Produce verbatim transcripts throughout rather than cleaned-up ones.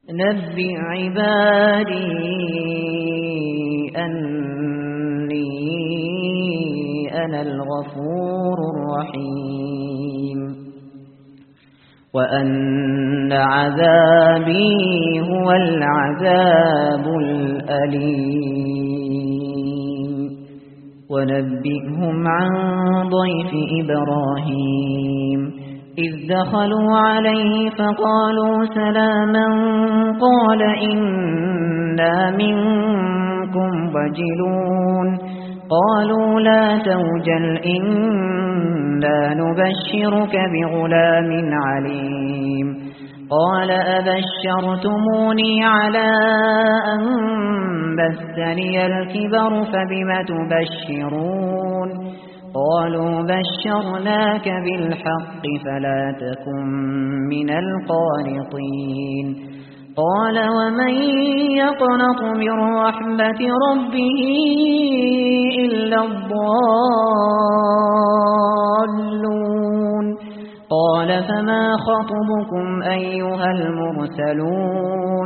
نبئ عبادي أني أنا الغفور الرحيم وأن عذابي هو العذاب الأليم ونبئهم عن ضيف إبراهيم إذ دخلوا عليه فقالوا سلاما قال إنا منكم وجلون قالوا لا توجل إنا نبشرك بغلام عليم قال أبشرتموني على أن مسني الكبر فبم تبشرون قالوا بشرناك بالحق فلا تكن من القانطين قال ومن يقنط من رحمة ربه إلا الضالون قال فما خطبكم أيها المرسلون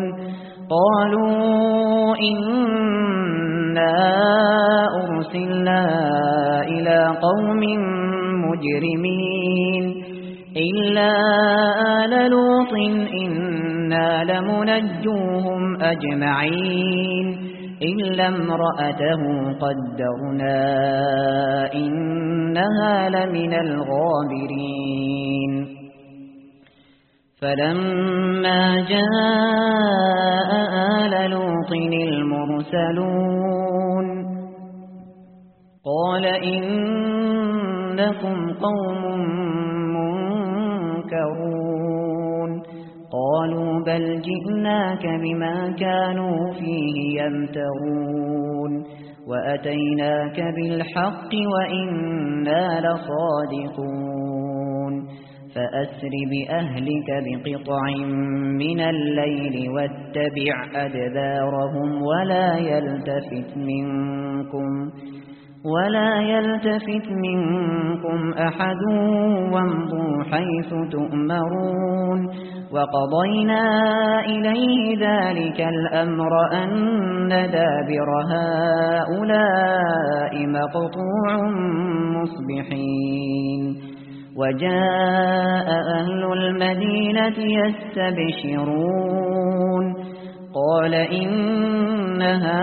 قالوا إنا أرسلنا إلى قوم مجرمين إلا آل لوط إنا لمنجوهم أجمعين إلا امرأته قدرنا إنها لمن الغابرين فلما جاء آل لوط المرسلون قال إنكم قوم منكرون قالوا بل جئناك بما كانوا فيه يمترون وأتيناك بالحق وإنا لصادقون فأسر بأهلك بقطع من الليل واتبع أدبارهم ولا يلتفت منكم ولا يلتفت منكم أحد وامضوا حيث تؤمرون وقضينا إليه ذلك الأمر أن دابر هؤلاء مقطوع مصبحين وجاء أهل المدينة يستبشرون قال إن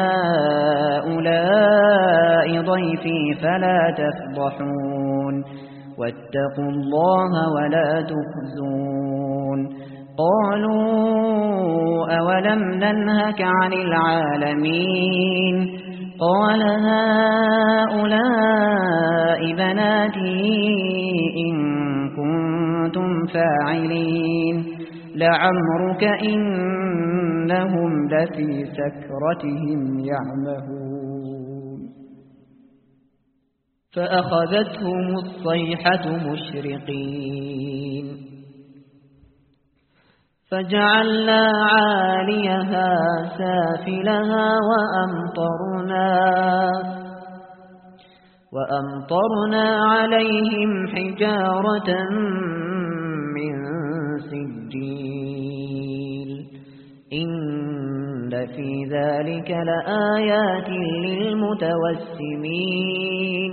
هؤلاء ضيفي فلا تفضحون واتقوا الله ولا تخزون قالوا أولم ننهك عن العالمين قال هؤلاء بناتي إن كنتم فاعلين لعمرك إنهم لفي سكرتهم يعمهون فأخذتهم الصيحة مشرقين فجعلنا عاليها سافلها وأمطرنا وأمطرنا عليهم حجارة من سجيل إن في ذلك لآيات للمتوسمين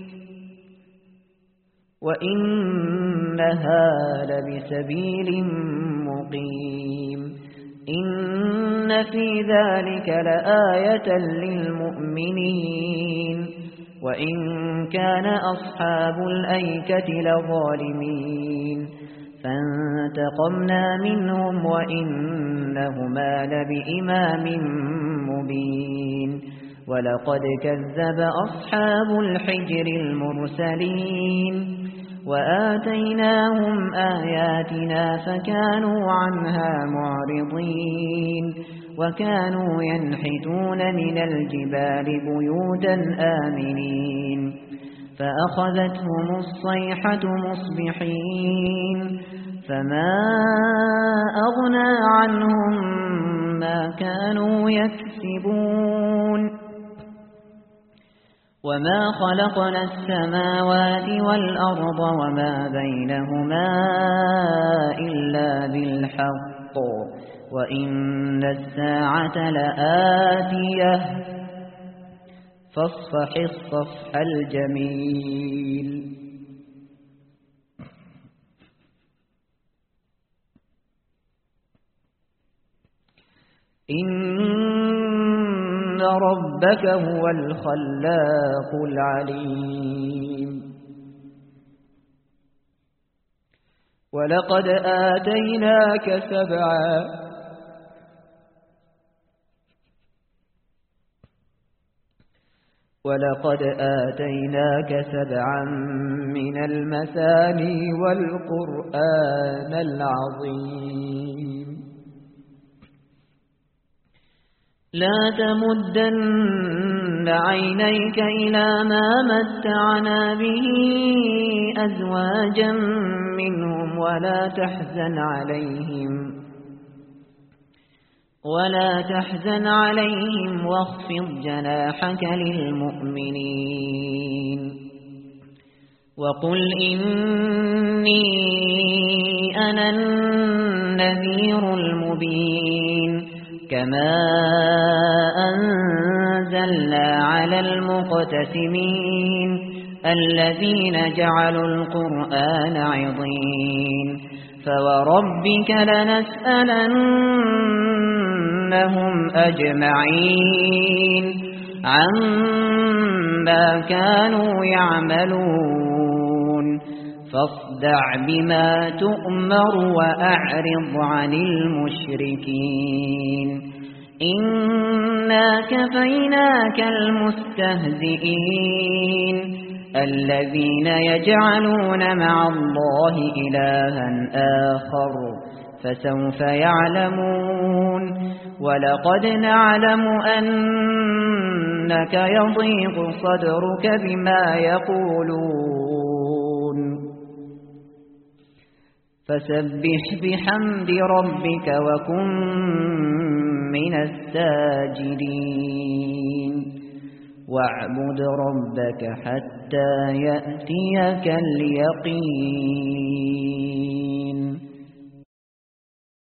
وإنها لبسبيل مقيم إن في ذلك لآية للمؤمنين وإن كان أصحاب الأيكة لظالمين فانتقمنا منهم وإنهما لبإمام مبين ولقد كذب أصحاب الحجر المرسلين وآتيناهم آياتنا فكانوا عنها معرضين وكانوا ينحتون من الجبال بيوتا آمنين فأخذتهم الصيحة مصبحين فما أغنى عنهم ما كانوا يكسبون وما خلقنا السماوات والأرض وما بينهما إلا بالحق بالحق وإن الساعة لآتية فاصفح الصفح الجميل إن ربك هو الخلاق العليم ولقد آتيناك سبعا ولقد آتيناك سبعا من المثاني والقرآن العظيم لا تمدن عينيك إلى ما متعنا به أزواجا منهم ولا تحزن عليهم ولا تحزن عليهم واخفض جناحك للمؤمنين وقل إني أنا النذير المبين كما أنزلنا على المقتسمين الذين جعلوا القرآن عضين فوربك لنسألنهم أجمعين عما كانوا يعملون فاصدع بما تؤمر وأعرض عن المشركين إنا كفيناك المستهزئين الذين يجعلون مع الله إلها آخر فسوف يعلمون ولقد نعلم أنك يضيق صدرك بما يقولون فسبح بحمد ربك وكن من الساجدين واعبد ربك حتى يأتيك اليقين.